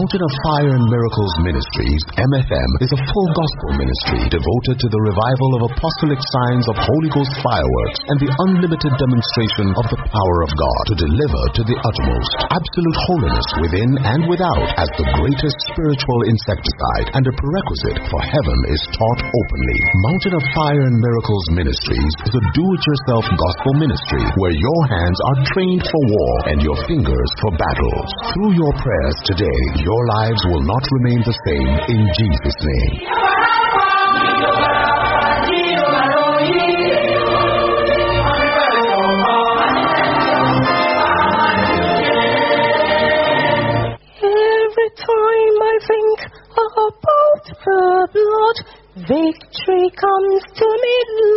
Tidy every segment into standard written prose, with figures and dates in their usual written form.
Mountain of Fire and Miracles Ministries, MFM, is a full gospel ministry devoted to the revival of apostolic signs of Holy Ghost fireworks and the unlimited demonstration of the power of God to deliver to the uttermost absolute holiness within and without as the greatest spiritual insecticide and a prerequisite for heaven is taught openly. Mountain of Fire and Miracles Ministries is a do-it-yourself gospel ministry where your hands are trained for war and your fingers for battles. Through your prayers today, your lives will not remain the same in Jesus' name. Every time I think about the blood, victory comes to me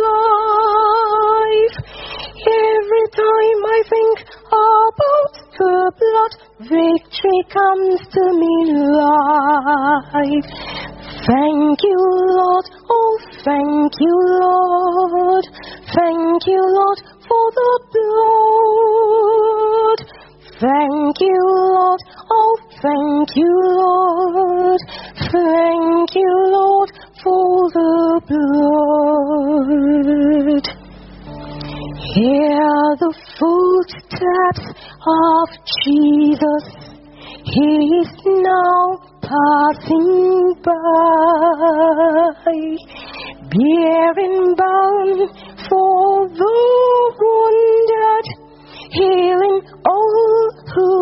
life. Every time I think about the blood, victory comes to me life. Thank you, Lord, oh thank you, Lord. Thank you, Lord, for the blood. Thank you, Lord, oh thank you, Lord. Thank you, Lord, for the blood. Hear the footsteps of Jesus. He is now passing by, bearing balm for the wounded, healing all who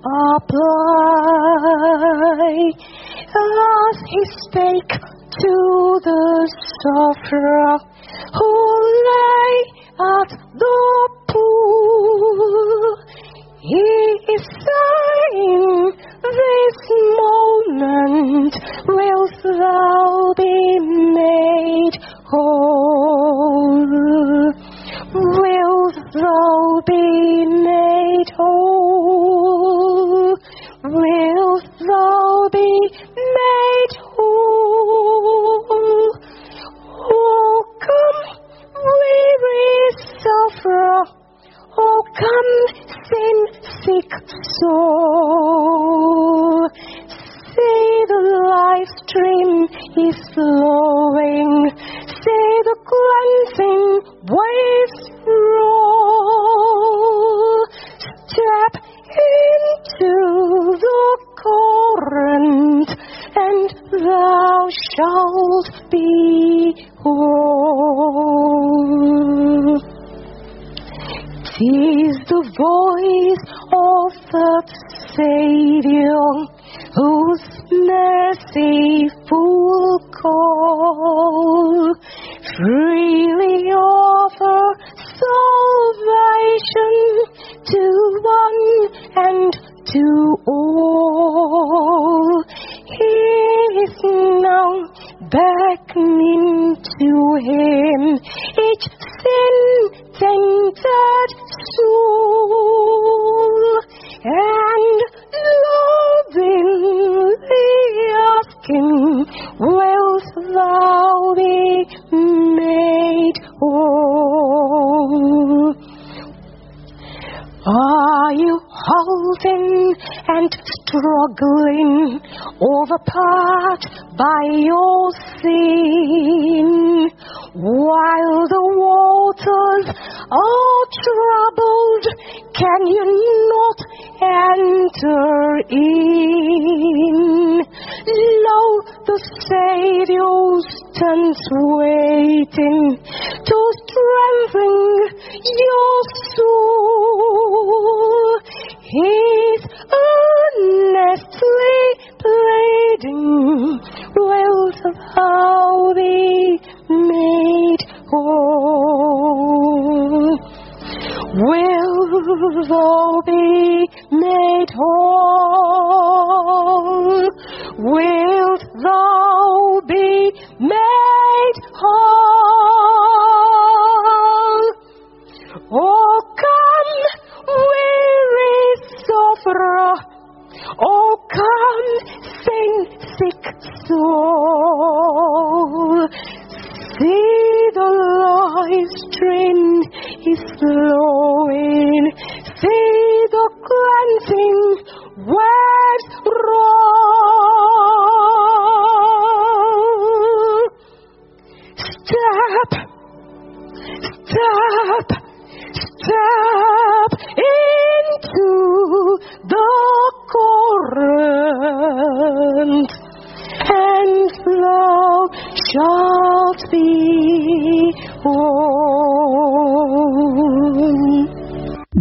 apply. As he spake to the sufferer who lay at the pool, he is saying, this moment wilt thou be made whole. Wilt thou be made whole? Wilt thou be made whole? Oh, come, weary sufferer. Oh, come, sin-sick soul. See the life stream is flowing. See the cleansing waves roll. Step into the current, and thou shalt be whole. 'Tis the voice of that Savior, whose merciful call freely offer salvation to one and to all. He is now beckoning to him each sin-tainted soul, and lovingly asking, wilt thou be made whole? Are you halting and struggling, overpowered by your sin, while the waters are troubled? Can you not enter in? Lo, the Savior stands waiting to strengthen your soul. He's earnestly pleading, wilt thou be made whole? Will thou be made whole? Wilt thou be made whole? Oh, come, weary sufferer. Oh, come, sin-sick soul. See the life stream is flowing. See the cleansing waves roll.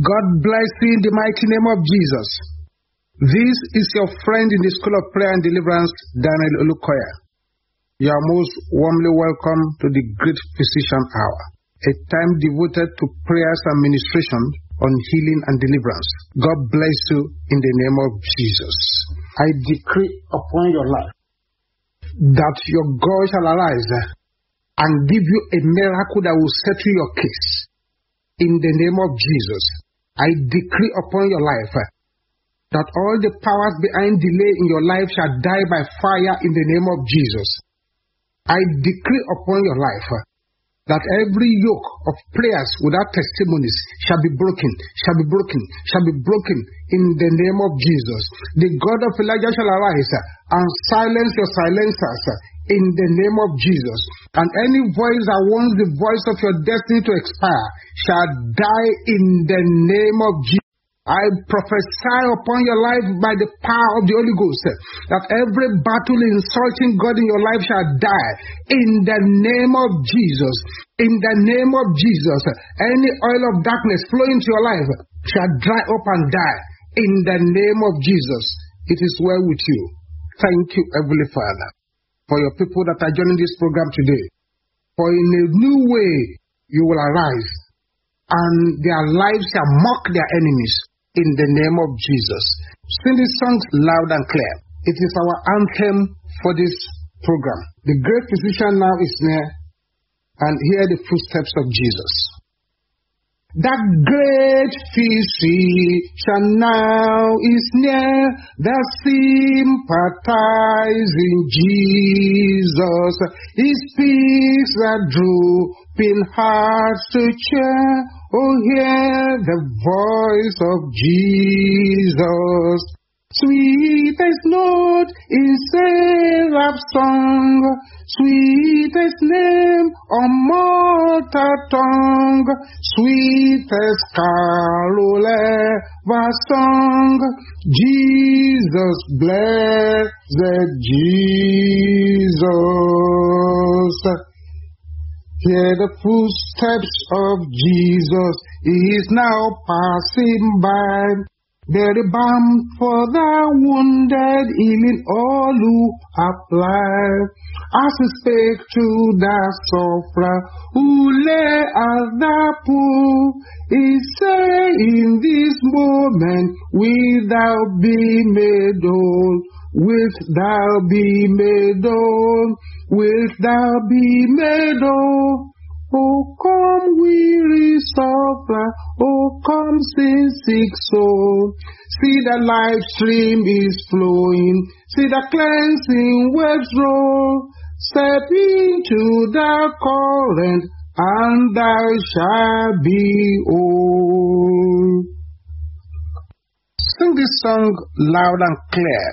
God bless you in the mighty name of Jesus. This is your friend in the School of Prayer and Deliverance, Daniel Olukoya. You are most warmly welcome to the Great Physician Hour, a time devoted to prayers and ministration on healing and deliverance. God bless you in the name of Jesus. I decree upon your life that your God shall arise and give you a miracle that will settle your case. In the name of Jesus, I decree upon your life that all the powers behind delay in your life shall die by fire in the name of Jesus. I decree upon your life that every yoke of prayers without testimonies shall be broken in the name of Jesus. The God of Elijah shall arise and silence your silencers in the name of Jesus. And any voice that wants the voice of your destiny to expire shall die in the name of Jesus. I prophesy upon your life by the power of the Holy Ghost that every battle insulting God in your life shall die in the name of Jesus. In the name of Jesus, any oil of darkness flowing to your life shall dry up and die in the name of Jesus. It is well with you. Thank you, Heavenly Father, for your people that are joining this program today. For in a new way you will arise, and their lives shall mock their enemies. In the name of Jesus. Sing these songs loud and clear. It is our anthem for this program. The great physician now is near, and hear the footsteps of Jesus. That great physician now is near, that sympathizing Jesus. He speaks that drooping hearts to cheer. Oh, hear the voice of Jesus. Sweetest note in seraph song, sweetest name on mortal tongue, sweetest carol ever sung, Jesus, blessed Jesus. Hear the footsteps of Jesus, he is now passing by. Bear the balm for the wounded, healing all who apply. As he spake to the sufferer who lay at the pool, he say in this moment, wilt thou be made whole? Wilt thou be made whole? Wilt thou be made whole? Oh, come weary sufferer, oh, come sin sick soul. See the life stream is flowing, see the cleansing waves roll. Step into the current, and thou shalt be whole. Sing this song loud and clear.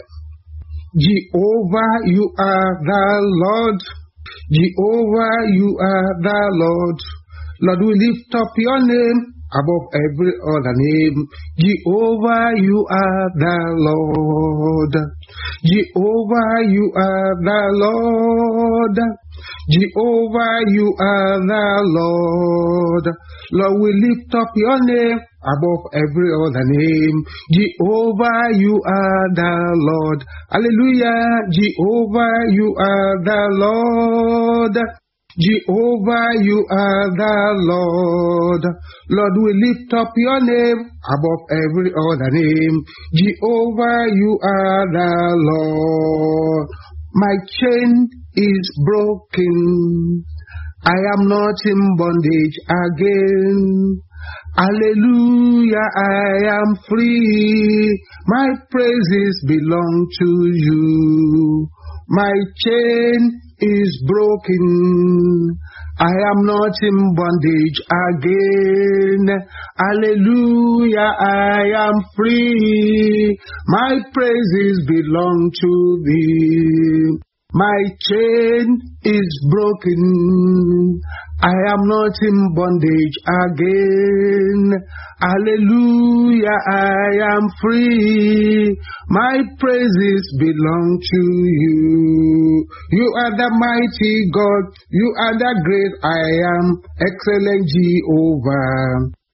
Jehovah, you are the Lord. Jehovah, you are the Lord. Lord, we lift up your name above every other name. Jehovah, you are the Lord. Jehovah, you are the Lord. Jehovah, you are the Lord. Lord, we lift up your name above every other name. Jehovah, you are the Lord. Hallelujah. Jehovah, you are the Lord. Jehovah, you are the Lord. Lord, we lift up your name above every other name. Jehovah, you are the Lord. My chain is broken. I am not in bondage again. Hallelujah, I am free. My praises belong to you. My chain is broken. I am not in bondage again. Hallelujah, I am free. My praises belong to thee. My chain is broken. I am not in bondage again. Hallelujah, I am free. My praises belong to you. You are the mighty God. You are the great I am. Excellent Jehovah.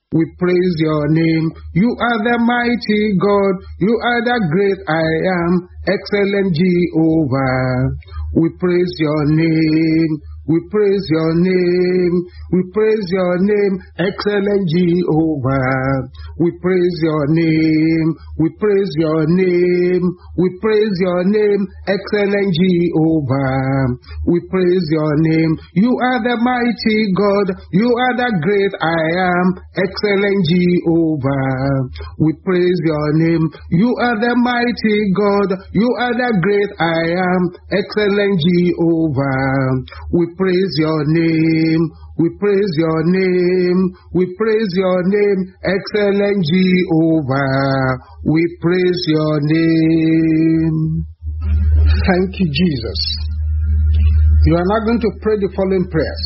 We praise your name. You are the mighty God. You are the great I am. Excellent Jehovah. We praise your name. We praise your name. We praise your name. Excellent Jehovah. We praise your name. We praise your name. We praise your name. Excellent Jehovah. We praise your name. You are the mighty God. You are the great I am. Excellent Jehovah. We praise your name. You are the mighty God. You are the great I am. Excellent Jehovah. We praise your name. We praise your name. We praise your name. Excellent Jehovah. We praise your name. Thank you, Jesus. You are now going to pray the following prayers.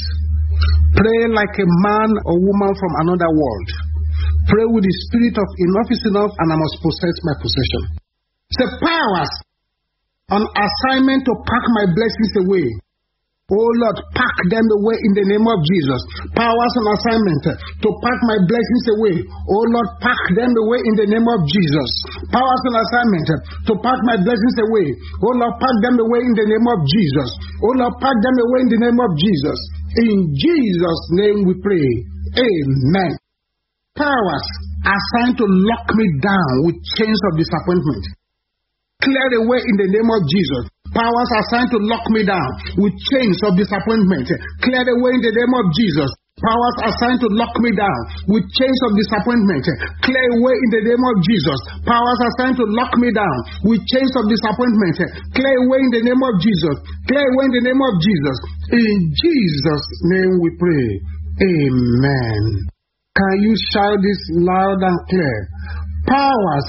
Pray like a man or woman from another world. Pray with the spirit of enough is enough and I must possess my possession. Say, powers on assignment to pack my blessings away. Oh Lord, pack them away in the name of Jesus. Powers on assignment to pack my blessings away. Oh Lord, pack them away in the name of Jesus. Powers on assignment to pack my blessings away. Oh Lord, pack them away in the name of Jesus. Oh Lord, pack them away in the name of Jesus. In Jesus' name we pray. Amen. Powers assigned to lock me down with chains of disappointment. Clear away in the name of Jesus. Powers assigned to lock me down with chains of disappointment. Clear away in the name of Jesus. Powers assigned to lock me down with chains of disappointment. Clear away in the name of Jesus. Powers assigned to lock me down with chains of disappointment. Clear away in the name of Jesus. Clear away in the name of Jesus. In Jesus' name we pray. Amen. Can you shout this loud and clear? Powers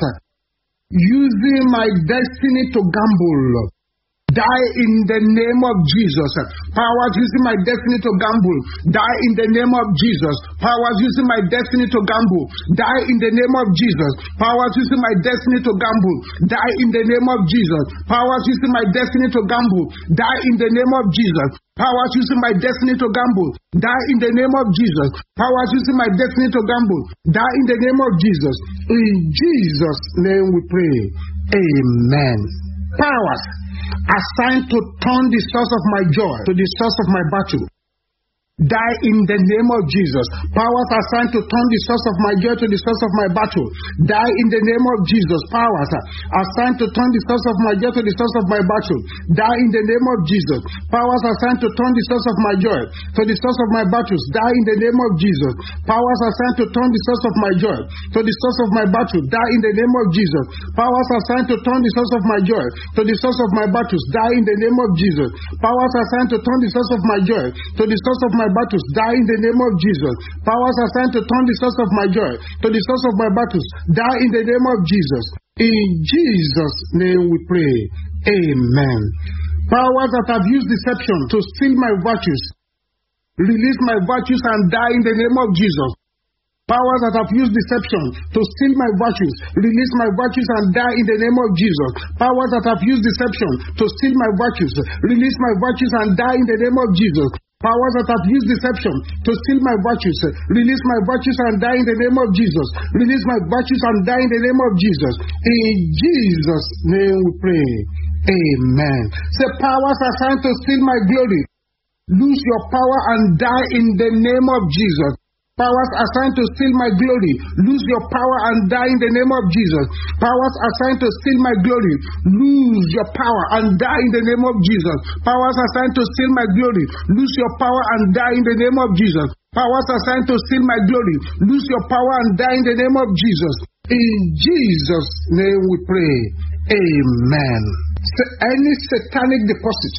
using my destiny to gamble. Die in the name of Jesus. Powers using my destiny to gamble. Die in the name of Jesus. Powers using my destiny to gamble. Die in the name of Jesus. Powers using my destiny to gamble. Die in the name of Jesus. Powers using my destiny to gamble. Die in the name of Jesus. Powers using my destiny to gamble. Die in the name of Jesus. Powers using my destiny to gamble. Die in the name of Jesus. In Jesus' name we pray. Amen. Powers assigned to turn the source of my joy to the source of my battle. Die in the name of Jesus. Powers assigned to turn the source of my joy to the source of my battle. Die in the name of Jesus. Powers assigned to turn the source of my joy to the source of my battle. Die in the name of Jesus. Powers assigned to turn the source of my joy to the source of my battles. Die in the name of Jesus. Powers assigned to turn the source of my joy to the source of my battle. Die in the name of Jesus. Powers assigned to turn the source of my joy to the source of my battles. Die in the name of Jesus. Powers assigned to turn the source of my joy to the source of my battles. Die in the name of Jesus. Powers assigned to turn the source of my joy to the source of my battles. Die in the name of Jesus. In Jesus' name we pray. Amen. Powers that have used deception to steal my virtues, release my virtues and die in the name of Jesus. Powers that have used deception to steal my virtues, release my virtues and die in the name of Jesus. Powers that have used deception to steal my virtues, release my virtues and die in the name of Jesus. Powers that have used deception to steal my virtues, release my virtues and die in the name of Jesus. Release my virtues and die in the name of Jesus. In Jesus' name we pray. Amen. Say, powers assigned to steal my glory, lose your power and die in the name of Jesus. Powers assigned to steal my glory, lose your power and die in the name of Jesus. Powers assigned to steal my glory, lose your power and die in the name of Jesus. Powers assigned to steal my glory, lose your power and die in the name of Jesus. Powers assigned to steal my glory, lose your power and die in the name of Jesus. In Jesus' name we pray. Amen. So any satanic deposit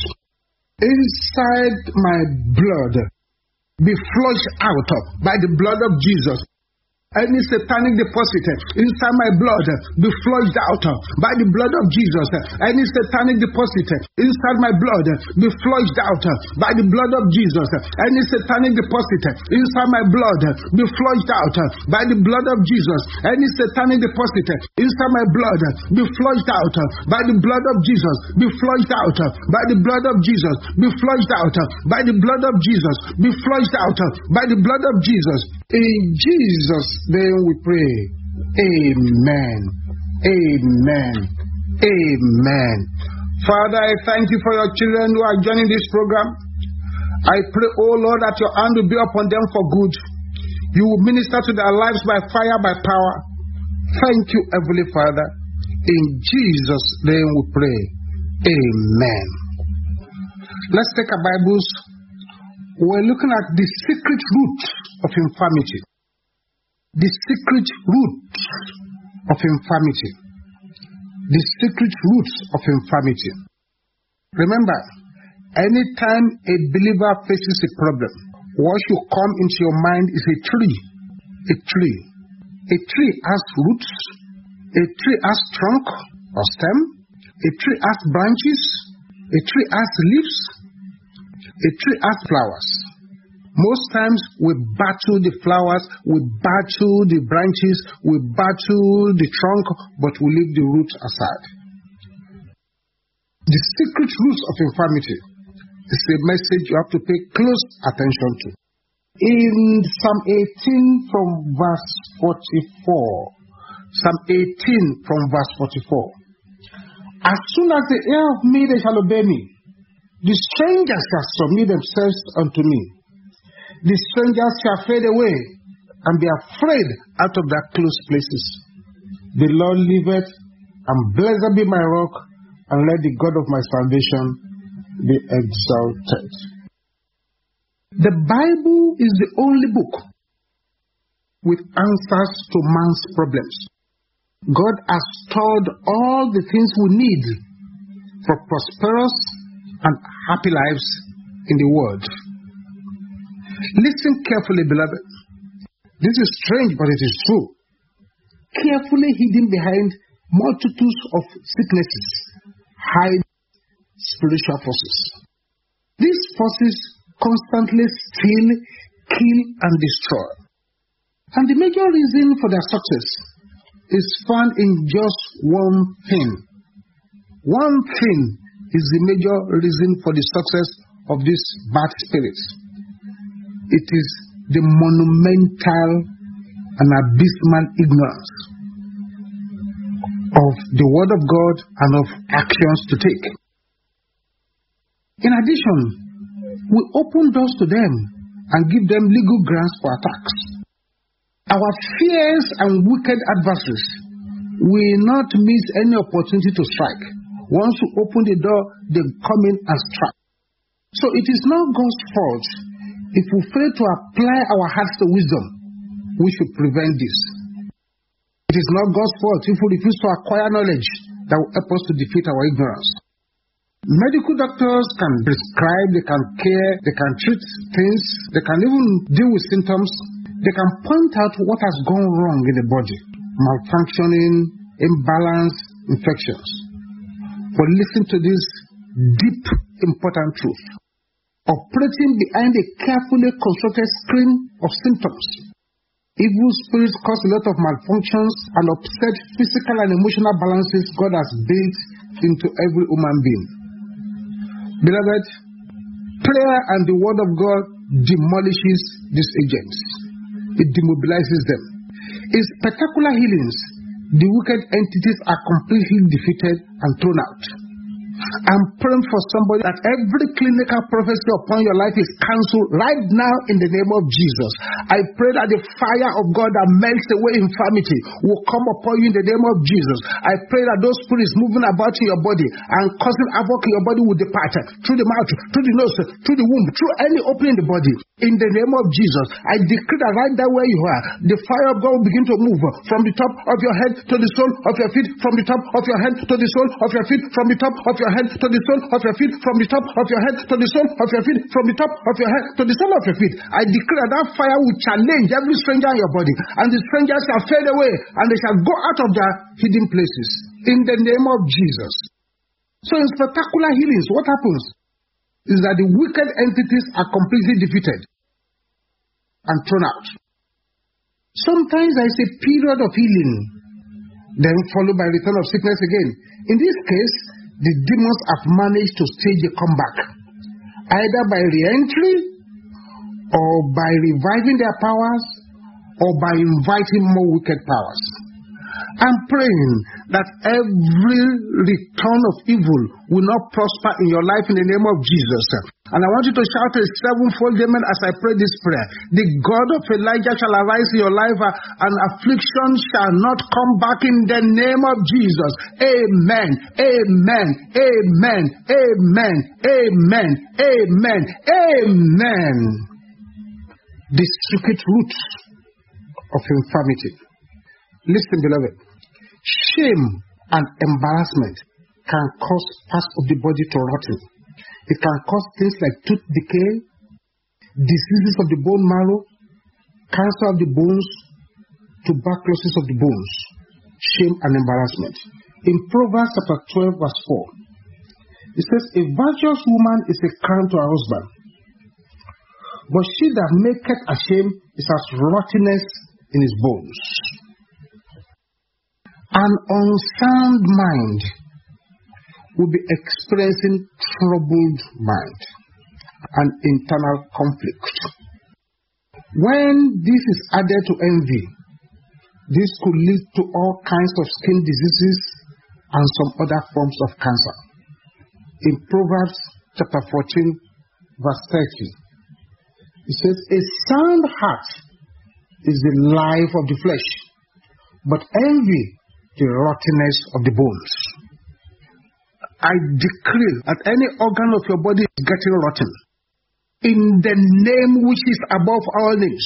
inside my blood be flushed out by the blood of Jesus. Any satanic deposit inside my blood be flushed out by the blood of Jesus. Any satanic deposit inside my blood be flushed out by the blood of Jesus. Any satanic deposit inside my blood be flushed out by the blood of Jesus. Any satanic deposit inside my blood be flushed out by the blood of Jesus. Be flushed out by the blood of Jesus. Be flushed out by the blood of Jesus. Be flushed out by the blood of Jesus. In Jesus' name we pray. Amen. Amen. Amen. Father, I thank you for your children who are joining this program. I pray, oh Lord, that your hand will be upon them for good. You will minister to their lives by fire, by power. Thank you, Heavenly Father. In Jesus' name we pray. Amen. Let's take our Bibles. We're looking at the secret root of infirmity. The secret root of infirmity. The secret roots of infirmity. Remember, anytime a believer faces a problem, what should come into your mind is a tree. A tree. A tree has roots. A tree has trunk or stem. A tree has branches. A tree has leaves. A tree has flowers. Most times we battle the flowers, we battle the branches, we battle the trunk, but we leave the roots aside. The secret roots of infirmity is a message you have to pay close attention to. In Psalm 18 from verse 44, Psalm 18 from verse 44, as soon as they hear of me, they shall obey me. The strangers shall submit themselves unto me. The strangers shall fade away and be afraid out of their close places. The Lord liveth, and blessed be my rock, and let the God of my salvation be exalted. The Bible is the only book with answers to man's problems. God has stored all the things we need for prosperous and happy lives in the world. Listen carefully, beloved. This is strange, but it is true. Carefully hidden behind multitudes of sicknesses hide spiritual forces. These forces constantly steal, kill, and destroy. And the major reason for their success is found in just one thing. One thing is the major reason for the success of these bad spirits. It is the monumental and abysmal ignorance of the Word of God and of actions to take. In addition, we open doors to them and give them legal grounds for attacks. Our fierce and wicked adversaries will not miss any opportunity to strike. Once we open the door, they come in and strike. So it is not God's fault if we fail to apply our hearts to wisdom. We should prevent this. It is not God's fault if we refuse to acquire knowledge that will help us to defeat our ignorance. Medical doctors can prescribe, they can care, they can treat things, they can even deal with symptoms. They can point out what has gone wrong in the body, malfunctioning, imbalance, infections. But listen to this deep, important truth. Operating behind a carefully constructed screen of symptoms, evil spirits cause a lot of malfunctions and upset physical and emotional balances God has built into every human being. Beloved, prayer and the Word of God demolishes these agents. It demobilizes them. In spectacular healings, the wicked entities are completely defeated and thrown out. I'm praying for somebody that every clinical prophecy upon your life is cancelled right now in the name of Jesus. I pray that the fire of God that melts away infirmity will come upon you in the name of Jesus. I pray that those spirits moving about in your body and causing havoc in your body will depart through the mouth, through the nose, through the womb, through any opening in the body. In the name of Jesus, I decree that right there where you are, the fire of God will begin to move from the top of your head to the sole of your feet, from the top of your head to the sole of your feet, from the top of your head to the sole of your feet, from the top of your head to the sole of your feet, from the top of your head to the sole of your feet. I declare that fire will challenge every stranger in your body, and the strangers shall fade away, and they shall go out of their hidden places. In the name of Jesus. So in spectacular healings, what happens is that the wicked entities are completely defeated and thrown out. Sometimes there is a period of healing, then followed by return of sickness again. In this case, the demons have managed to stage a comeback, either by re-entry or by reviving their powers or by inviting more wicked powers. I'm praying that every return of evil will not prosper in your life in the name of Jesus. And I want you to shout a sevenfold amen as I pray this prayer. The God of Elijah shall arise in your life, and affliction shall not come back in the name of Jesus. Amen. Amen. Amen. Amen. Amen. Amen. Amen. The secret root of infirmity. Listen, beloved. Shame and embarrassment can cause parts of the body to rotten. It can cause things like tooth decay, diseases of the bone marrow, cancer of the bones, tuberculosis of the bones. Shame and embarrassment. In Proverbs chapter 12 verse 4, it says, a virtuous woman is a crown to her husband, but she that maketh ashamed is as rottenness in his bones. An unsound mind will be experiencing troubled mind and internal conflict. When this is added to envy, this could lead to all kinds of skin diseases and some other forms of cancer. In Proverbs chapter 14 verse 30, it says, a sound heart is the life of the flesh, but envy the rottenness of the bones. I decree that any organ of your body is getting rotten. In the name which is above all names,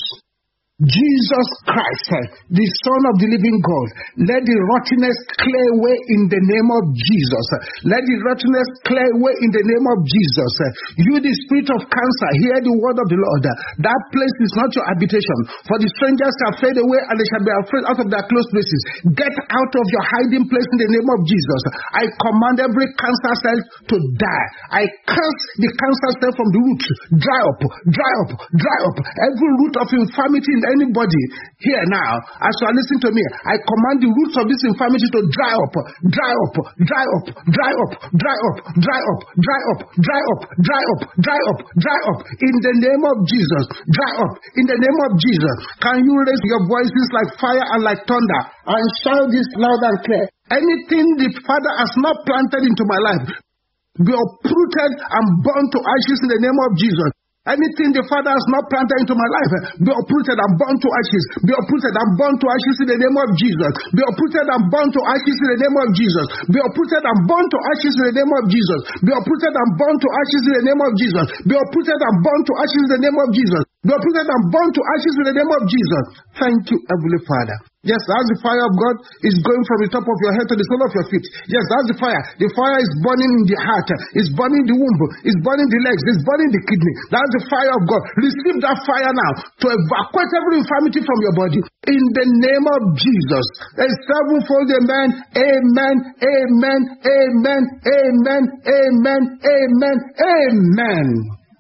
Jesus Christ, the Son of the living God, let the rottenness clear away in the name of Jesus. Let the rottenness clear away in the name of Jesus. You, the spirit of cancer, hear the word of the Lord. That place is not your habitation. For the strangers shall fade away, and they shall be afraid out of their close places. Get out of your hiding place in the name of Jesus. I command every cancer cell to die. I curse the cancer cell from the root. Dry up, dry up, dry up. Every root of infirmity in anybody here now, as you are listening to me, I command the roots of this infirmity to dry up, dry up, dry up, dry up, dry up, dry up, dry up, dry up, dry up, dry up, dry up, in the name of Jesus. Dry up in the name of Jesus. Can you raise your voices like fire and like thunder and shout this loud and clear? Anything the Father has not planted into my life, be uprooted and burned to ashes in the name of Jesus. Anything the Father has not planted into my life, be uprooted and burned to ashes. Be uprooted and burned to ashes in the name of Jesus. Be uprooted and burned to ashes in the name of Jesus. Be uprooted and burned to ashes in the name of Jesus. Be uprooted and burned to ashes in the name of Jesus. Be uprooted and burned to ashes in the name of Jesus. Be uprooted and burned to ashes in the name of Jesus. Thank you, Heavenly Father. Yes, as the fire of God is going from the top of your head to the sole of your feet. Yes, that's the fire. The fire is burning in the heart. It's burning the womb. It's burning the legs. It's burning the kidney. That's the fire of God. Receive that fire now to evacuate every infirmity from your body. In the name of Jesus. A sevenfold amen. Amen. Amen. Amen. Amen. Amen. Amen. Amen.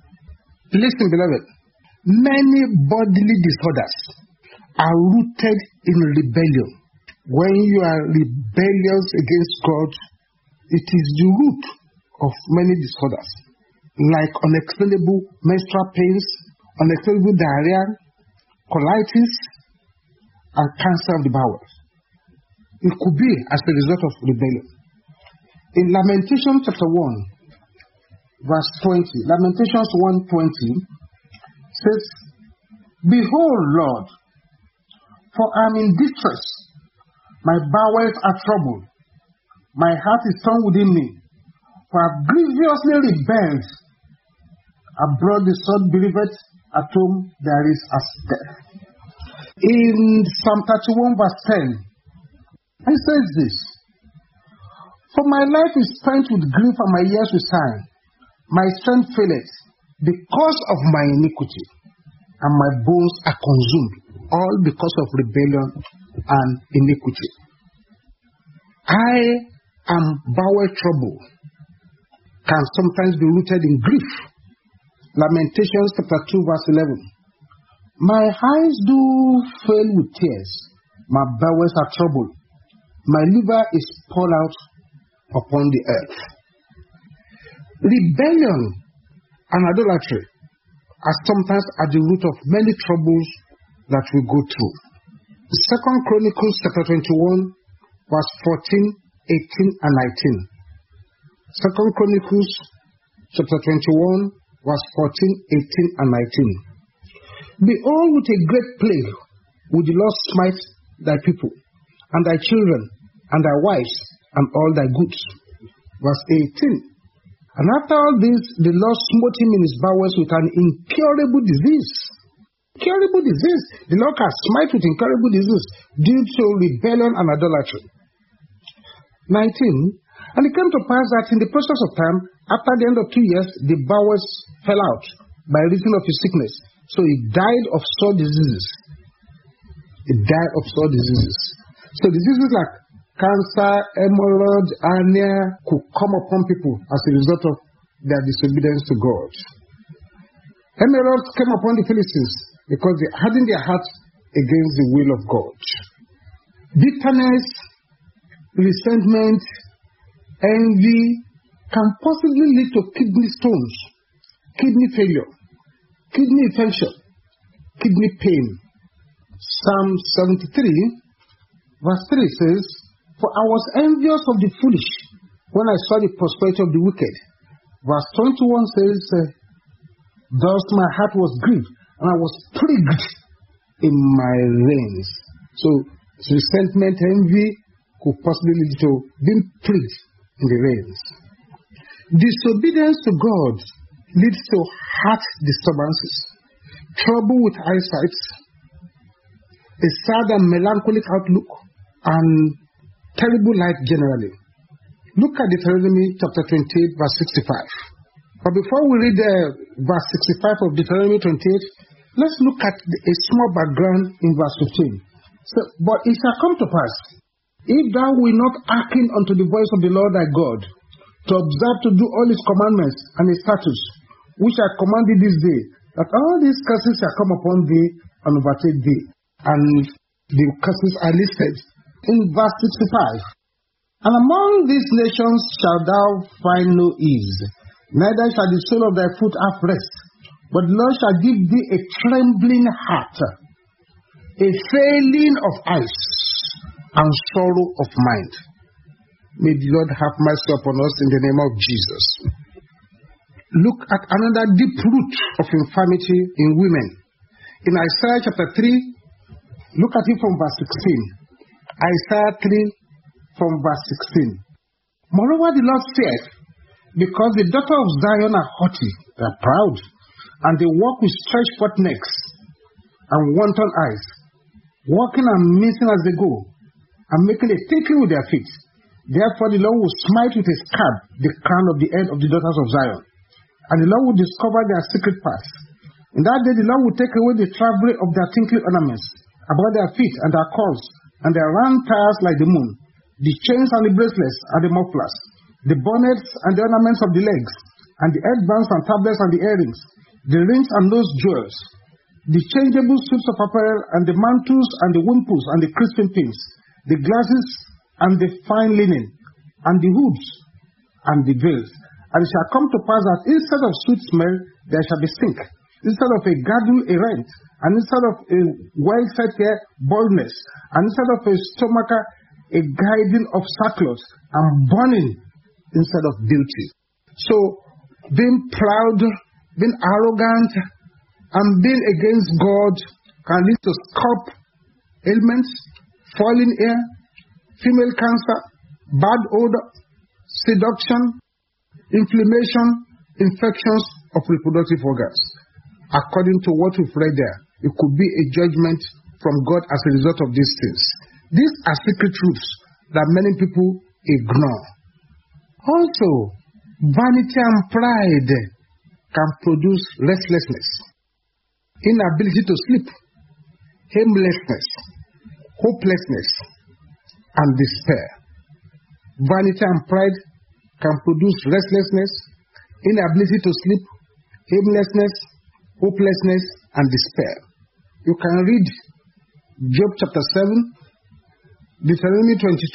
Listen, beloved. Many bodily disorders are rooted in rebellion. When you are rebellious against God, it is the root of many disorders, like unexplainable menstrual pains, unexplainable diarrhea, colitis, and cancer of the bowels. It could be as a result of rebellion. In Lamentations chapter 1, verse 20, Lamentations 1:20 says, behold, Lord, for I am in distress. My bowels are troubled. My heart is torn within me. For I have grievously rebelled. Abroad the sword believeth, at home there is as death. In Psalm 31 verse 10, it says this, for my life is spent with grief and my years with sighing. My strength faileth because of my iniquity, and my bones are consumed, all because of rebellion and iniquity. I am bowel trouble can sometimes be rooted in grief. Lamentations chapter 2 verse 11. My eyes do fail with tears. My bowels are troubled. My liver is poured out upon the earth. Rebellion and idolatry are sometimes at the root of many troubles that we go through. 2 Chronicles chapter 21, verse 14, 18, and 19. 2 Chronicles chapter 21, verse 14, 18, and 19. Behold, with a great plague will the Lord smite thy people, and thy children, and thy wives, and all thy goods. Verse 18. And after all this, the Lord smote him in his bowels with an incurable disease. Incurable disease. The Lord can smite with incurable disease due to rebellion and idolatry. 19. And it came to pass that in the process of time, after the end of 2 years, the bowels fell out by reason of his sickness. So he died of sore diseases. He died of sore diseases. So diseases like cancer, hemorrhoid, hernia could come upon people as a result of their disobedience to God. Hemorrhoids came upon the Philistines because they hardened their hearts against the will of God. Bitterness, resentment, envy can possibly lead to kidney stones, kidney failure, kidney infection, kidney pain. Psalm 73, verse 3 says, For I was envious of the foolish when I saw the prosperity of the wicked. Verse 21 says, Thus my heart was grieved, and I was plagued in my reins. So resentment, envy could possibly lead to being plagued in the reins. Disobedience to God leads to heart disturbances, trouble with eyesight, a sad and melancholic outlook, and terrible life generally. Look at Deuteronomy chapter 28, verse 65. But before we read verse 65 of Deuteronomy 28, let's look at a small background in verse 15. So, but it shall come to pass, if thou wilt not hearken unto the voice of the Lord thy God, to observe to do all his commandments and his statutes, which I command thee this day, that all these curses shall come upon thee and overtake thee. And the curses are listed in verse 65. And among these nations shalt thou find no ease, neither shall the sole of thy foot have rest, but the Lord shall give thee a trembling heart, a failing of eyes, and sorrow of mind. May the Lord have mercy upon us in the name of Jesus. Look at another deep root of infirmity in women. In Isaiah chapter 3, look at it from verse 16. Isaiah 3 from verse 16. Moreover, the Lord said, Because the daughter of Zion are haughty, they are proud, and they walk with stretched forth necks and wanton eyes, walking and mincing as they go, and making a tinkling with their feet. Therefore the Lord will smite with a scab the crown of the head of the daughters of Zion, and the Lord will discover their secret parts. In that day the Lord will take away the travelry of their tinkling ornaments about their feet and their cords, and their round tires like the moon, the chains and the bracelets and the mufflers, the bonnets and the ornaments of the legs, and the headbands and tablets and the earrings, the rings and those jewels, the changeable suits of apparel, and the mantles and the wimples and the crisping pins, the glasses and the fine linen, and the hoods and the veils. And it shall come to pass that instead of sweet smell, there shall be stink. Instead of a girdle, a rent, and instead of a well-set hair, baldness, and instead of a stomacher, a guiding of sackcloth, and burning instead of beauty. So, being proud, being arrogant, and being against God can lead to scalp ailments, falling hair, female cancer, bad odor, seduction, inflammation, infections of reproductive organs. According to what we've read there, it could be a judgment from God as a result of these things. These are secret truths that many people ignore. Also, vanity and pride can produce restlessness, inability to sleep, aimlessness, hopelessness, and despair. Vanity and pride can produce restlessness, inability to sleep, aimlessness, hopelessness, and despair. You can read Job chapter 7, Deuteronomy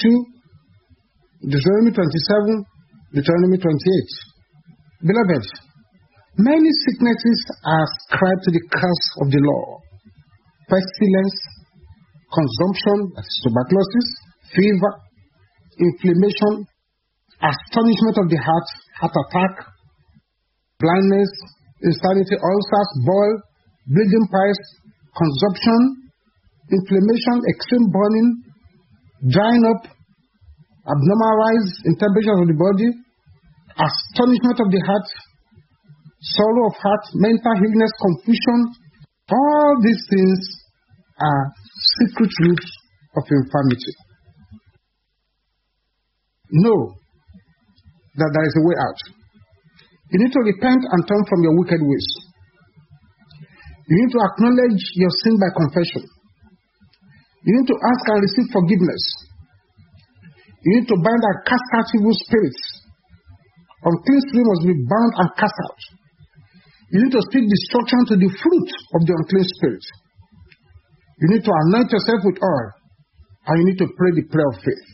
22, Deuteronomy 27, Deuteronomy 28. Beloved, many sicknesses are ascribed to the curse of the law. pestilence, consumption, that's tuberculosis, fever, inflammation, astonishment of the heart, heart attack, blindness, insanity, ulcers, boil, bleeding pipes, consumption, inflammation, extreme burning, drying up, abnormal rise in temperature of the body, astonishment of the heart, sorrow of heart, mental illness, confusion. All these things are secret roots of infirmity. Know that there is a way out. You need to repent and turn from your wicked ways. You need to acknowledge your sin by confession. You need to ask and receive forgiveness. You need to bind and cast out evil spirits. Unclean spirit must be bound and cast out. You need to speak destruction to the fruit of the unclean spirit. You need to anoint yourself with oil, and you need to pray the prayer of faith.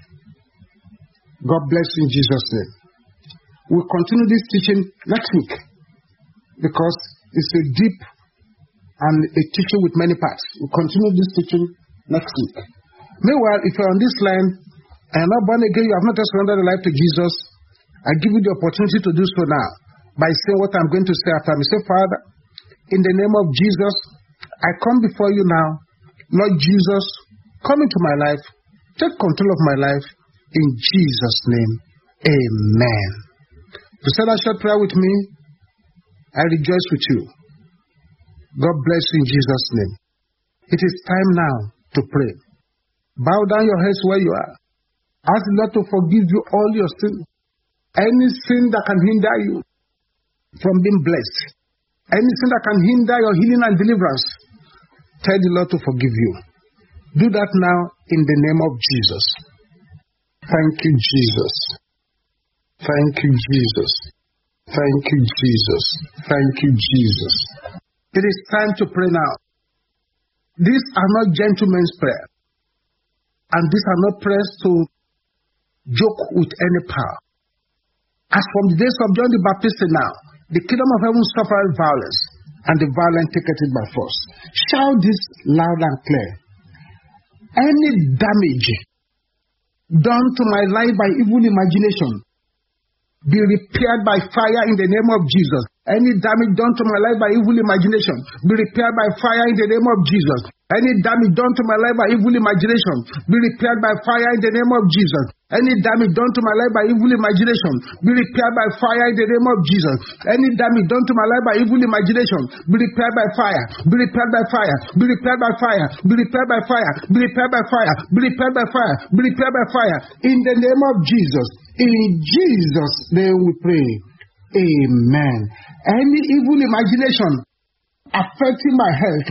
God bless you in Jesus' name. We'll continue this teaching next week because it's a deep and a teaching with many parts. We'll continue this teaching next week. Meanwhile, if you're on this line and you're not born again, you have not yet surrendered your life to Jesus, I give you the opportunity to do so now by saying what I'm going to say after me. Say, Father, in the name of Jesus, I come before you now. Lord Jesus, come into my life. Take control of my life. In Jesus' name, amen. You said that short prayer with me. I rejoice with you. God bless you in Jesus' name. It is time now to pray. Bow down your heads where you are. Ask the Lord to forgive you all your sins. Any sin that can hinder you from being blessed. Any sin that can hinder your healing and deliverance. Tell the Lord to forgive you. Do that now in the name of Jesus. Thank you, Jesus. Thank you, Jesus. Thank you, Jesus. Thank you, Jesus. It is time to pray now. These are not gentlemen's prayer. And these are not prayers to joke with any power. As from the days of John the Baptist now, the kingdom of heaven suffered violence, and the violent taketh it by force. Shout this loud and clear. Any damage done to my life by evil imagination be repaired by fire in the name of Jesus. Any damage done to my life by evil imagination be repaired by fire in the name of Jesus. Any damage done to my life by evil imagination be repaired by fire in the name of Jesus. Any damage done to my life by evil imagination be repaired by fire in the name of Jesus. Any damage done to my life by evil imagination be repaired by fire. Be repaired by fire. Be repaired by fire. Be repaired by fire. Be repaired by fire. Be repaired by fire. Be repaired by fire. In the name of Jesus. In Jesus' name we pray. Amen. Any evil imagination affecting my health,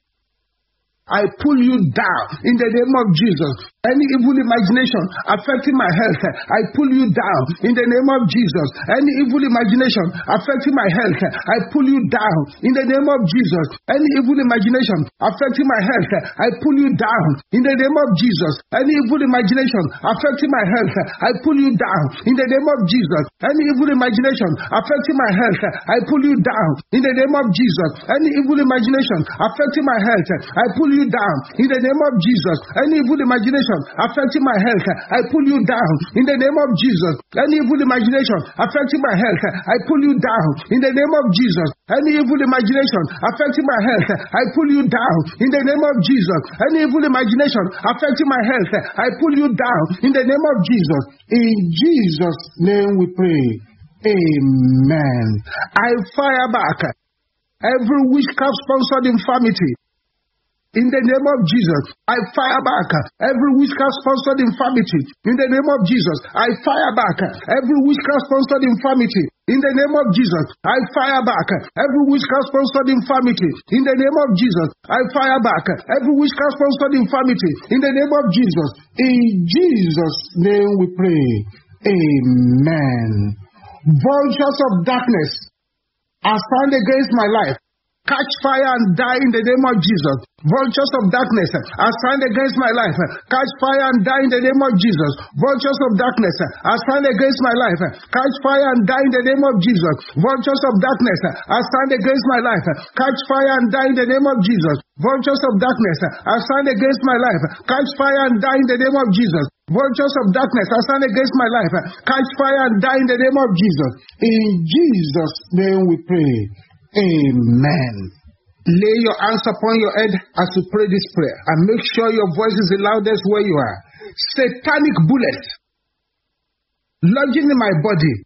I pull you down in the name of Jesus. Any evil imagination affecting my health, I pull you down in the name of Jesus. Any evil imagination affecting my health, I pull you down in the name of Jesus. Any evil imagination affecting my health, I pull you down in the name of Jesus. Any evil imagination affecting my health, I pull you down in the name of Jesus. Any evil imagination affecting my health, I pull you down in the name of Jesus. Any evil imagination affecting my health, I pull you down in the name of Jesus. Any evil imagination affecting my health, I pull you down in the name of Jesus. Any evil imagination affecting my health, I pull you down in the name of Jesus. Any evil imagination affecting my health, I pull you down in the name of Jesus. Any evil imagination affecting my health, I pull you down in the name of Jesus. In Jesus' name we pray. Amen. I fire back every witchcraft sponsored infirmity. In the name of Jesus, I fire back every witchcraft sponsored infirmity. In the name of Jesus, I fire back every witchcraft sponsored infirmity. In the name of Jesus, I fire back every witchcraft sponsored infirmity. In the name of Jesus, I fire back every witchcraft sponsored infirmity. In the name of Jesus. In Jesus' name we pray. Amen. Vultures of darkness are stand against my life. catch fire and die in the name of Jesus. Vultures of darkness assigned against my life, catch fire and die in the name of Jesus. Vultures of darkness assigned against my life, catch fire and die in the name of Jesus. Vultures of darkness assigned against my life, catch fire and die in the name of Jesus. Vultures of darkness assigned against my life, catch fire and die in the name of Jesus. Vultures of darkness assigned against my life, catch fire and die in the name of Jesus. In Jesus' name we pray. Amen. Lay your hands upon your head as you pray this prayer and make sure your voice is the loudest where you are. Satanic bullets lodging in my body,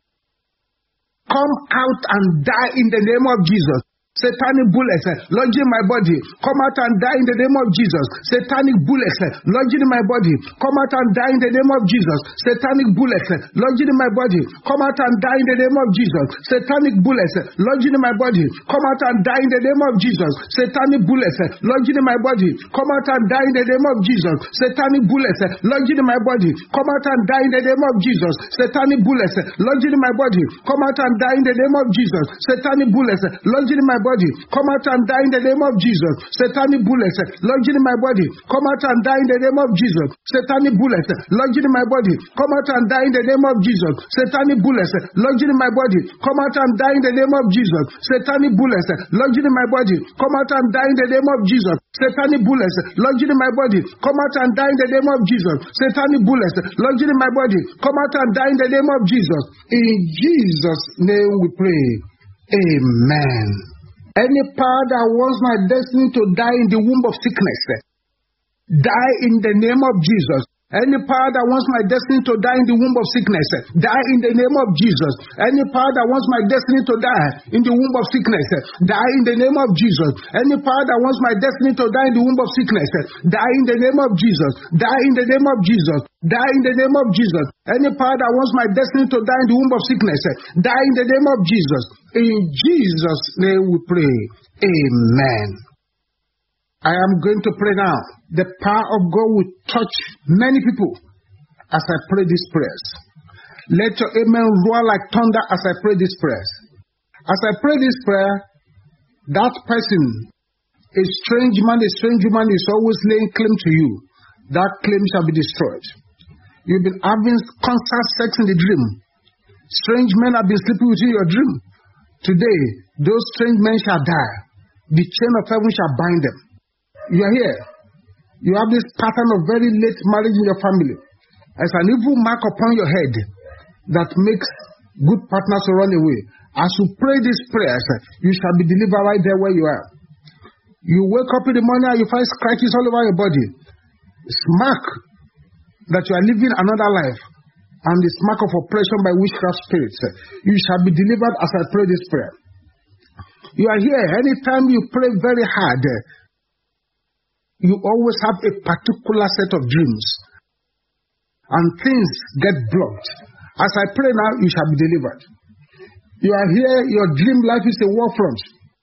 come out and die in the name of Jesus. Satanic bullets lodging in my body, come out and die in the name of Jesus. Satanic bullets lodging in my body, come out and die in the name of Jesus. Satanic bullets lodging in my body, come out and die in the name of Jesus. Satanic bullets lodging in my body, come out and die in the name of Jesus. Satanic bullets lodging in my body, come out and die in the name of Jesus. Satanic bullets lodging in my body, come out and die in the name of Jesus. Satanic bullets lodging in my body, come out and die in the name of Jesus. Satanic bullets lodging in my body, come out and die in the name of Jesus. Satanic bullets lodging in my body, come out and die in the name of Jesus. Satanic bullets lodging in my body, come out and die in the name of Jesus. Satanic bullets lodging in my body, come out and die in the name of Jesus. Satanic bullets lodging in my body, come out and die in the name of Jesus. Satanic bullets lodging in my body, come out and die in the name of Jesus. Satanic bullets lodging in my body, come out and die in the name of Jesus. In Jesus' name we pray. Amen. Any power that wants my destiny to die in the womb of sickness, die in the name of Jesus. Any power that wants my destiny to die in the womb of sickness, die in the name of Jesus. Any power that wants my destiny to die in the womb of sickness, die in the name of Jesus. Any power that wants my destiny to die in the womb of sickness, die in the name of Jesus. Die in the name of Jesus. Die in the name of Jesus. Any power that wants my destiny to die in the womb of sickness, die in the name of Jesus. In Jesus' name we pray. Amen. I am going to pray now. The power of God will touch many people as I pray these prayers. Let your amen roar like thunder as I pray these prayers. As I pray this prayer, that person, a strange man, a strange woman is always laying claim to you. That claim shall be destroyed. You've been having constant sex in the dream. Strange men have been sleeping with you in your dream. Today, those strange men shall die. The chain of heaven shall bind them. You are here. You have this pattern of very late marriage in your family. As an evil mark upon your head that makes good partners to run away. As you pray these prayers, you shall be delivered right there where you are. You wake up in the morning and you find scratches all over your body. It's mark that you are living another life. And it's mark of oppression by witchcraft spirits. You shall be delivered as I pray this prayer. You are here. Anytime you pray very hard, you always have a particular set of dreams. And things get blocked. As I pray now, you shall be delivered. You are here, your dream life is a war front.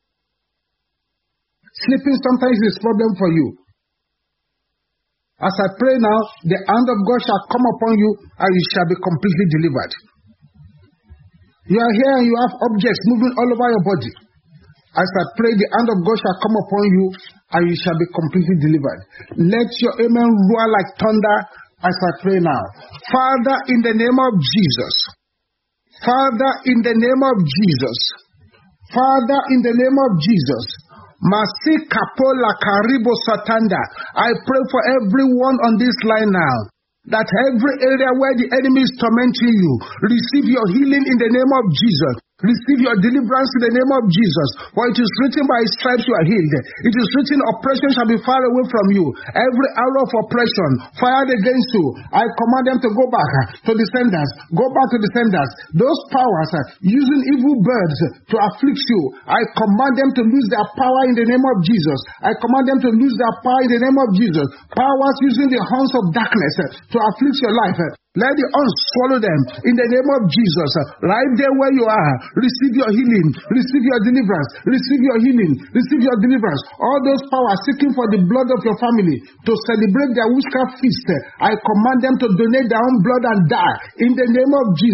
Sleeping sometimes is a problem for you. As I pray now, the hand of God shall come upon you and you shall be completely delivered. You are here and you have objects moving all over your body. As I pray, the hand of God shall come upon you and you shall be completely delivered. Let your amen roar like thunder as I pray now. Father, in the name of Jesus. Father, in the name of Jesus. Father, in the name of Jesus. Masikapola Karibo Satanda. I pray for everyone on this line now, that every area where the enemy is tormenting you, receive your healing in the name of Jesus. Receive your deliverance in the name of Jesus. For it is written, by his stripes you are healed. It is written, oppression shall be far away from you. Every arrow of oppression fired against you, I command them to go back to the senders. Go back to the senders. Those powers using evil birds to afflict you, I command them to lose their power in the name of Jesus. I command them to lose their power in the name of Jesus. Powers using the horns of darkness to afflict your life, let the horns swallow them in the name of Jesus. Right there where you are, receive your healing, receive your deliverance, receive your healing, receive your deliverance. All those powers seeking for the blood of your family to celebrate their witchcraft feast, I command them to donate their own blood and die in the name of Jesus.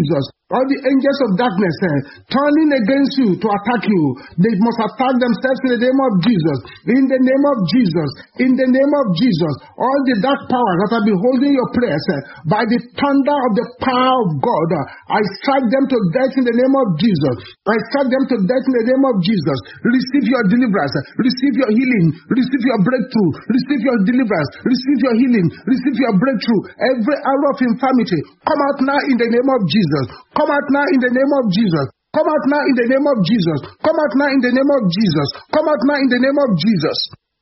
all the angels of darkness turning against you to attack you, they must attack themselves in the name of Jesus. In the name of Jesus. In the name of Jesus. All the dark powers that have been holding your prayers, by the thunder of the power of God, I strike them to death in the name of Jesus. I strike them to death in the name of Jesus. Receive your deliverance. Receive your healing. Receive your breakthrough. Receive your deliverance. Receive your healing. Receive your breakthrough. Every arrow of infirmity, come out now in the name of Jesus. Come out now in the name of Jesus. Come out now in the name of Jesus. Come out now in the name of Jesus. Come out now in the name of Jesus.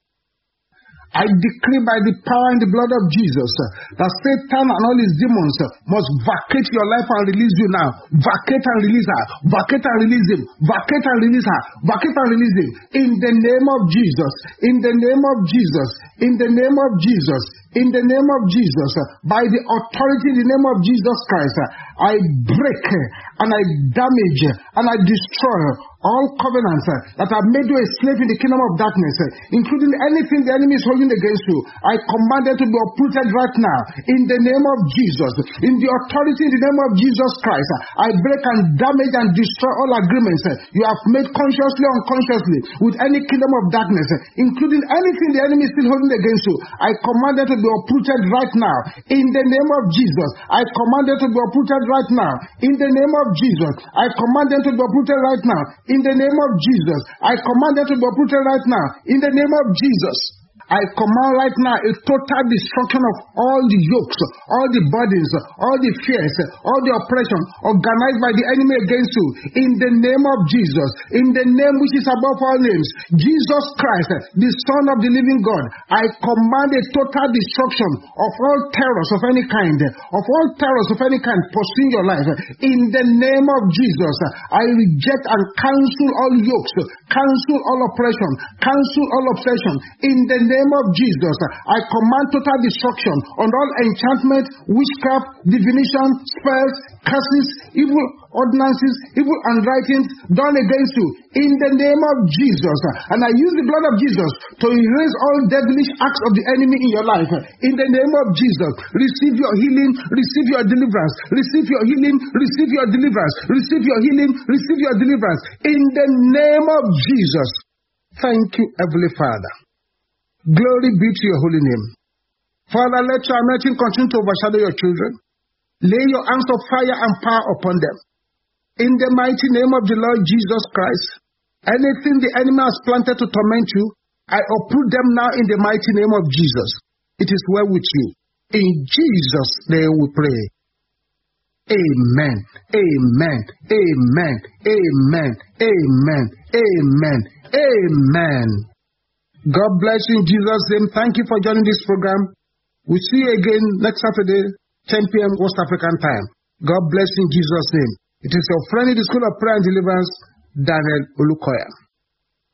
I decree by the power and the blood of Jesus that Satan and all his demons must vacate your life and release you now. Vacate and release her. Vacate and release him. Vacate and release her. Vacate and release him. In the name of Jesus. In the name of Jesus. In the name of Jesus. In the name of Jesus. By the authority in the name of Jesus Christ, I break and I damage and I destroy all covenants that have made you a slave in the kingdom of darkness, including anything the enemy is holding against you. I command them to be uprooted right now in the name of Jesus. In the authority in the name of Jesus Christ, I break and damage and destroy all agreements you have made consciously or unconsciously with any kingdom of darkness, including anything the enemy is still holding against you. I command them to be uprooted right now in the name of Jesus. I command them to be uprooted right now in the name of Jesus. I command them to be uprooted right now in the name of Jesus. I command them to be uprooted right now in the name of Jesus. I command right now a total destruction of all the yokes, all the burdens, all the fears, all the oppression organized by the enemy against you. In the name of Jesus, in the name which is above all names, Jesus Christ, the Son of the living God, I command a total destruction of all terrors of any kind, pursuing your life. In the name of Jesus, I reject and cancel all yokes, cancel all oppression, cancel all obsession. In the name of Jesus, I command total destruction on all enchantment, witchcraft, divination, spells, curses, evil ordinances, evil handwritings done against you. In the name of Jesus, and I use the blood of Jesus to erase all devilish acts of the enemy in your life. In the name of Jesus, receive your healing, receive your deliverance, receive your healing, receive your deliverance, receive your healing, receive your deliverance. In the name of Jesus. Thank you, Heavenly Father. Glory be to your holy name. Father, let your anointing continue to overshadow your children. Lay your hands of fire and power upon them. In the mighty name of the Lord Jesus Christ, anything the enemy has planted to torment you, I uproot them now in the mighty name of Jesus. It is well with you. In Jesus' name we pray. Amen. Amen. Amen. Amen. Amen. Amen. Amen. God bless you in Jesus' name. Thank you for joining this program. We'll see you again next Saturday, 10 p.m. West African time. God bless you in Jesus' name. It is your friend in the School of Prayer and Deliverance, Daniel Olukoya.